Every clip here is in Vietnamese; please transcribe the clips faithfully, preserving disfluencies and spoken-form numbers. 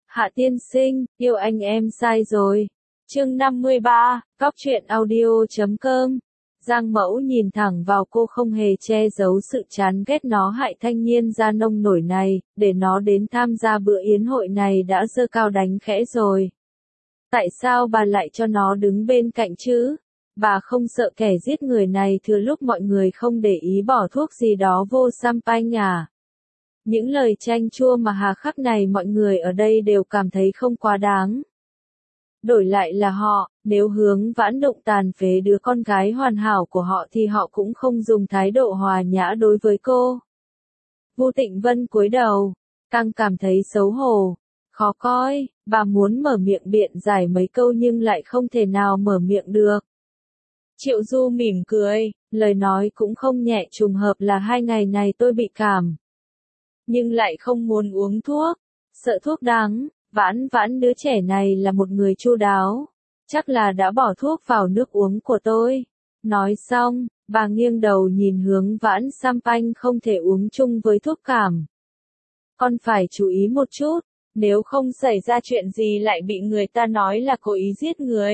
Hạ tiên sinh, yêu anh em sai rồi. Chương năm mươi ba, Cóc truyện audio chấm com. Giang Mẫu nhìn thẳng vào cô không hề che giấu sự chán ghét nó hại thanh niên da nông nổi này, để nó đến tham gia bữa yến hội này đã giơ cao đánh khẽ rồi. Tại sao bà lại cho nó đứng bên cạnh chứ? Bà không sợ kẻ giết người này thừa lúc mọi người không để ý bỏ thuốc gì đó vô champagne à? Những lời chanh chua mà hà khắc này mọi người ở đây đều cảm thấy không quá đáng. Đổi lại là họ, nếu Hướng Vãn đụng tàn phế đứa con gái hoàn hảo của họ thì họ cũng không dùng thái độ hòa nhã đối với cô. Vu Tịnh Vân cúi đầu, càng cảm thấy xấu hổ, khó coi, bà muốn mở miệng biện giải mấy câu nhưng lại không thể nào mở miệng được. Triệu Du mỉm cười, lời nói cũng không nhẹ, trùng hợp là hai ngày này tôi bị cảm. Nhưng lại không muốn uống thuốc, sợ thuốc đắng. Vãn Vãn đứa trẻ này là một người chu đáo, chắc là đã bỏ thuốc vào nước uống của tôi. Nói xong, bà nghiêng đầu nhìn Hướng Vãn, champagne không thể uống chung với thuốc cảm. Con phải chú ý một chút, nếu không xảy ra chuyện gì lại bị người ta nói là cố ý giết người.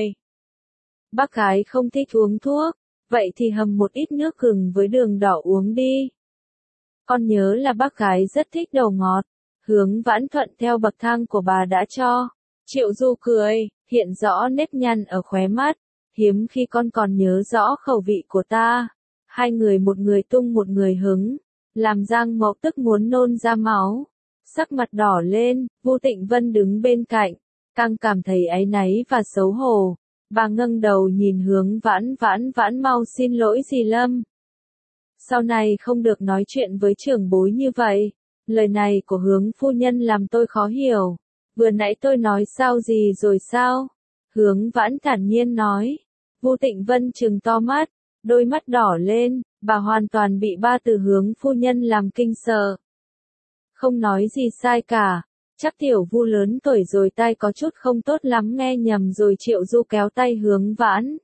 Bác gái không thích uống thuốc, vậy thì hầm một ít nước gừng với đường đỏ uống đi. Con nhớ là bác gái rất thích đồ ngọt. Hướng Vãn thuận theo bậc thang của bà đã cho. Triệu Du cười, hiện rõ nếp nhăn ở khóe mắt. Hiếm khi con còn nhớ rõ khẩu vị của ta. Hai người một người tung một người hứng. Làm Giang Mẫu tức muốn nôn ra máu. Sắc mặt đỏ lên, Vu Tịnh Vân đứng bên cạnh. Càng cảm thấy áy náy và xấu hổ. Bà ngẩng đầu nhìn Hướng Vãn. Vãn Vãn mau xin lỗi dì Lâm. Sau này không được nói chuyện với trưởng bối như vậy. Lời này của Hướng phu nhân làm tôi khó hiểu. Vừa nãy tôi nói sao gì rồi sao? Hướng Vãn thản nhiên nói. Vu Tịnh Vân trừng to mắt, đôi mắt đỏ lên, bà hoàn toàn bị ba từ Hướng phu nhân làm kinh sợ. Không nói gì sai cả, chắc tiểu Vu lớn tuổi rồi tai có chút không tốt lắm nghe nhầm rồi. Triệu Du kéo tay Hướng Vãn,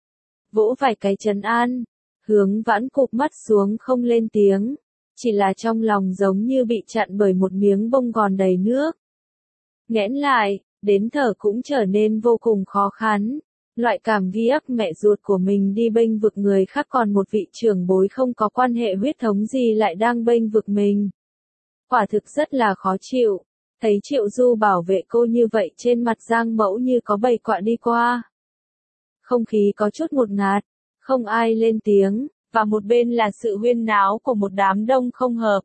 vỗ vài cái trấn an. Hướng Vãn cụp mắt xuống không lên tiếng. Chỉ là trong lòng giống như bị chặn bởi một miếng bông gòn đầy nước. Nghẽn lại, đến thở cũng trở nên vô cùng khó khăn. Loại cảm ghi ức mẹ ruột của mình đi bênh vực người khác, còn một vị trưởng bối không có quan hệ huyết thống gì lại đang bênh vực mình. Quả thực rất là khó chịu. Thấy Triệu Du bảo vệ cô như vậy, trên mặt Giang Mẫu như có bầy quạ đi qua. Không khí có chút ngột ngạt, không ai lên tiếng. Và một bên là sự huyên náo của một đám đông không hợp.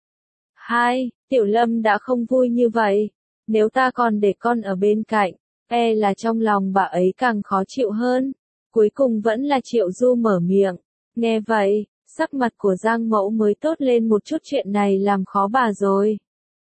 Hai, Tiểu Lâm đã không vui như vậy. Nếu ta còn để con ở bên cạnh, e là trong lòng bà ấy càng khó chịu hơn. Cuối cùng vẫn là Triệu Du mở miệng. Nghe vậy, sắc mặt của Giang Mẫu mới tốt lên một chút, chuyện này làm khó bà rồi.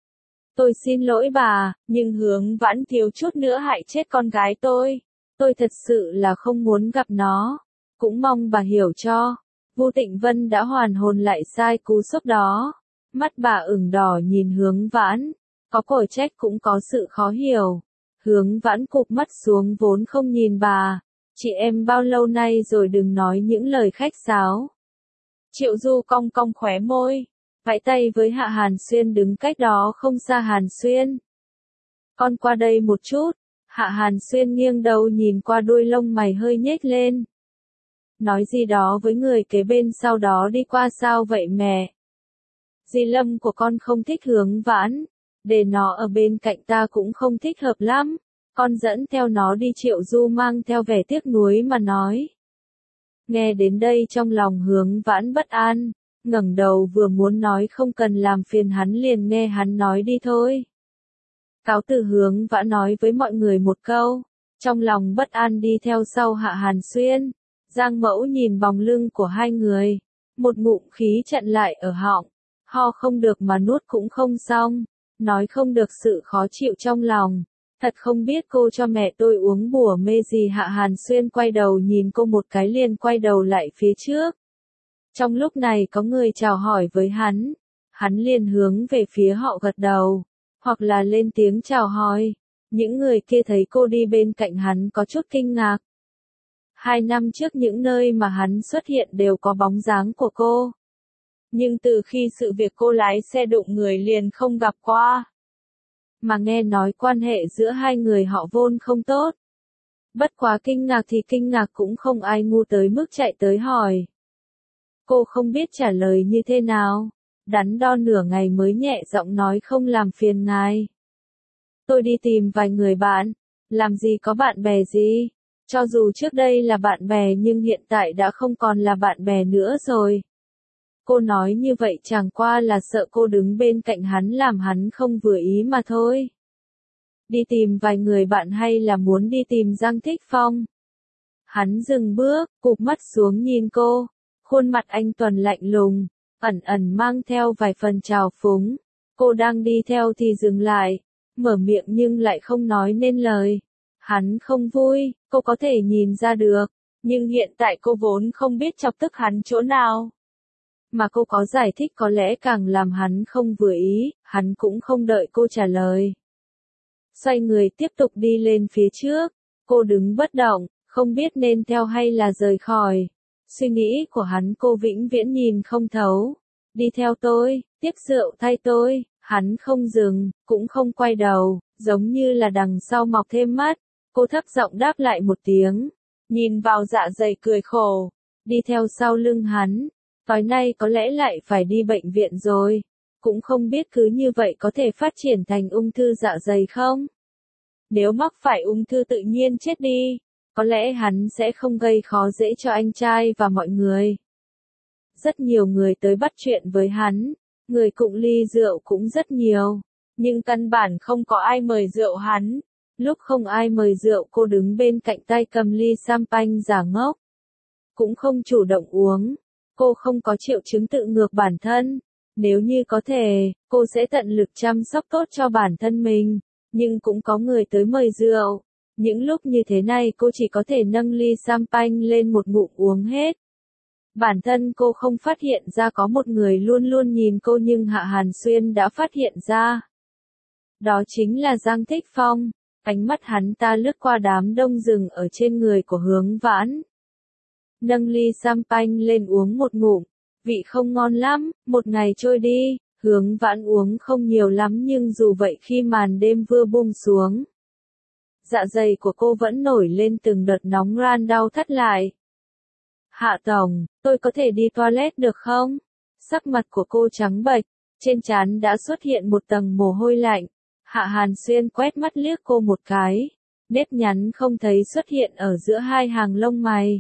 Tôi xin lỗi bà, nhưng Hướng Vãn thiếu chút nữa hại chết con gái tôi. Tôi thật sự là không muốn gặp nó. Cũng mong bà hiểu cho. Vu Tịnh Vân đã hoàn hồn lại sai cú sốc đó. Mắt bà ửng đỏ nhìn Hướng Vãn, có cổi trách cũng có sự khó hiểu. Hướng Vãn cụp mắt xuống vốn không nhìn bà. Chị em bao lâu nay rồi, đừng nói những lời khách sáo. Triệu Du cong cong khóe môi, vẫy tay với Hạ Hàn Xuyên đứng cách đó không xa. Hàn Xuyên, con qua đây một chút. Hạ Hàn Xuyên nghiêng đầu nhìn qua, đuôi lông mày hơi nhếch lên. Nói gì đó với người kế bên, sau đó đi qua. Sao vậy mẹ? Dì Lâm của con không thích Hướng Vãn, để nó ở bên cạnh ta cũng không thích hợp lắm. Con dẫn theo nó đi. Triệu Du mang theo vẻ tiếc nuối mà nói. Nghe đến đây trong lòng Hướng Vãn bất an, ngẩng đầu vừa muốn nói không cần làm phiền hắn, liền nghe hắn nói đi thôi. Cáo từ. Hướng Vãn nói với mọi người một câu, trong lòng bất an đi theo sau Hạ Hàn Xuyên. Giang Mẫu nhìn bóng lưng của hai người, một ngụm khí chặn lại ở họng, ho không được mà nuốt cũng không xong, nói không được sự khó chịu trong lòng. Thật không biết cô cho mẹ tôi uống bùa mê gì. Hạ Hàn Xuyên quay đầu nhìn cô một cái liền quay đầu lại phía trước. Trong lúc này có người chào hỏi với hắn, hắn liền hướng về phía họ gật đầu, hoặc là lên tiếng chào hỏi. Những người kia thấy cô đi bên cạnh hắn có chút kinh ngạc. Hai năm trước những nơi mà hắn xuất hiện đều có bóng dáng của cô. Nhưng từ khi sự việc cô lái xe đụng người liền không gặp qua. mà nghe nói quan hệ giữa hai người họ vốn không tốt. Bất quá kinh ngạc thì kinh ngạc cũng không ai ngu tới mức chạy tới hỏi. Cô không biết trả lời như thế nào, đắn đo nửa ngày mới nhẹ giọng nói không làm phiền ngài. Tôi đi tìm vài người bạn, làm gì có bạn bè gì, cho dù trước đây là bạn bè nhưng hiện tại đã không còn là bạn bè nữa rồi. Cô nói như vậy chẳng qua là sợ cô đứng bên cạnh hắn làm hắn không vừa ý mà thôi. Đi tìm vài người bạn hay là muốn đi tìm Giang Thích Phong? Hắn dừng bước, cụp mắt xuống nhìn cô, khuôn mặt anh Tuần lạnh lùng, ẩn ẩn mang theo vài phần trào phúng. Cô đang đi theo thì dừng lại, mở miệng nhưng lại không nói nên lời. Hắn không vui, cô có thể nhìn ra được, nhưng hiện tại cô vốn không biết chọc tức hắn chỗ nào. Mà cô có giải thích có lẽ càng làm hắn không vừa ý, hắn cũng không đợi cô trả lời. Xoay người tiếp tục đi lên phía trước, cô đứng bất động, không biết nên theo hay là rời khỏi. Suy nghĩ của hắn cô vĩnh viễn nhìn không thấu. Đi theo tôi, tiếp rượu thay tôi, hắn không dừng, cũng không quay đầu, giống như là đằng sau mọc thêm mắt. Cô thấp giọng đáp lại một tiếng, nhìn vào dạ dày cười khổ, đi theo sau lưng hắn. Tối nay có lẽ lại phải đi bệnh viện rồi, cũng không biết cứ như vậy có thể phát triển thành ung thư dạ dày không? Nếu mắc phải ung thư tự nhiên chết đi, có lẽ hắn sẽ không gây khó dễ cho anh trai và mọi người. Rất nhiều người tới bắt chuyện với hắn, người cụng ly rượu cũng rất nhiều, nhưng căn bản không có ai mời rượu hắn. Lúc không ai mời rượu cô đứng bên cạnh tay cầm ly champagne giả ngốc. Cũng không chủ động uống. Cô không có triệu chứng tự ngược bản thân. Nếu như có thể, cô sẽ tận lực chăm sóc tốt cho bản thân mình. Nhưng cũng có người tới mời rượu. Những lúc như thế này cô chỉ có thể nâng ly champagne lên một ngụm uống hết. Bản thân cô không phát hiện ra có một người luôn luôn nhìn cô nhưng Hạ Hàn Xuyên đã phát hiện ra. Đó chính là Giang Thích Phong. Ánh mắt hắn ta lướt qua đám đông rừng ở trên người của Hướng Vãn. Nâng ly champagne lên uống một ngụm, vị không ngon lắm, một ngày trôi đi, Hướng Vãn uống không nhiều lắm nhưng dù vậy khi màn đêm vừa buông xuống. Dạ dày của cô vẫn nổi lên từng đợt nóng ran đau thắt lại. Hạ tổng, tôi có thể đi toilet được không? Sắc mặt của cô trắng bệch, trên trán đã xuất hiện một tầng mồ hôi lạnh. Hạ Hàn Xuyên quét mắt liếc cô một cái, nếp nhắn không thấy xuất hiện ở giữa hai hàng lông mày.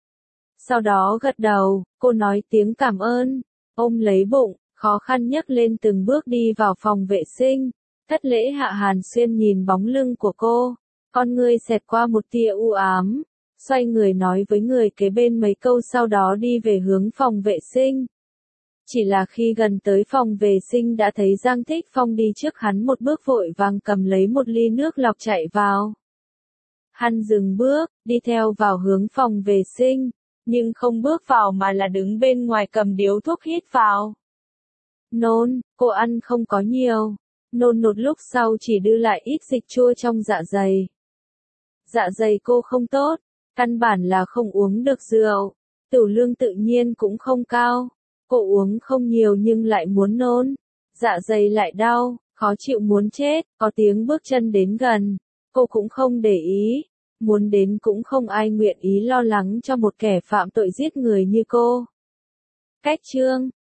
Sau đó gật đầu, cô nói tiếng cảm ơn, ôm lấy bụng, khó khăn nhấc lên từng bước đi vào phòng vệ sinh. Thất lễ Hạ Hàn Xuyên nhìn bóng lưng của cô, con ngươi xẹt qua một tia u ám, xoay người nói với người kế bên mấy câu sau đó đi về hướng phòng vệ sinh. Chỉ là khi gần tới phòng vệ sinh đã thấy Giang Thích Phong đi trước hắn một bước vội vàng cầm lấy một ly nước lọc chạy vào. Hắn dừng bước, đi theo vào hướng phòng vệ sinh, nhưng không bước vào mà là đứng bên ngoài cầm điếu thuốc hít vào. Nôn, cô ăn không có nhiều, nôn một lúc sau chỉ đưa lại ít dịch chua trong dạ dày. Dạ dày cô không tốt, căn bản là không uống được rượu, tửu lương tự nhiên cũng không cao. Cô uống không nhiều nhưng lại muốn nôn, dạ dày lại đau, khó chịu muốn chết, có tiếng bước chân đến gần, cô cũng không để ý, muốn đến cũng không ai nguyện ý lo lắng cho một kẻ phạm tội giết người như cô. Cách chương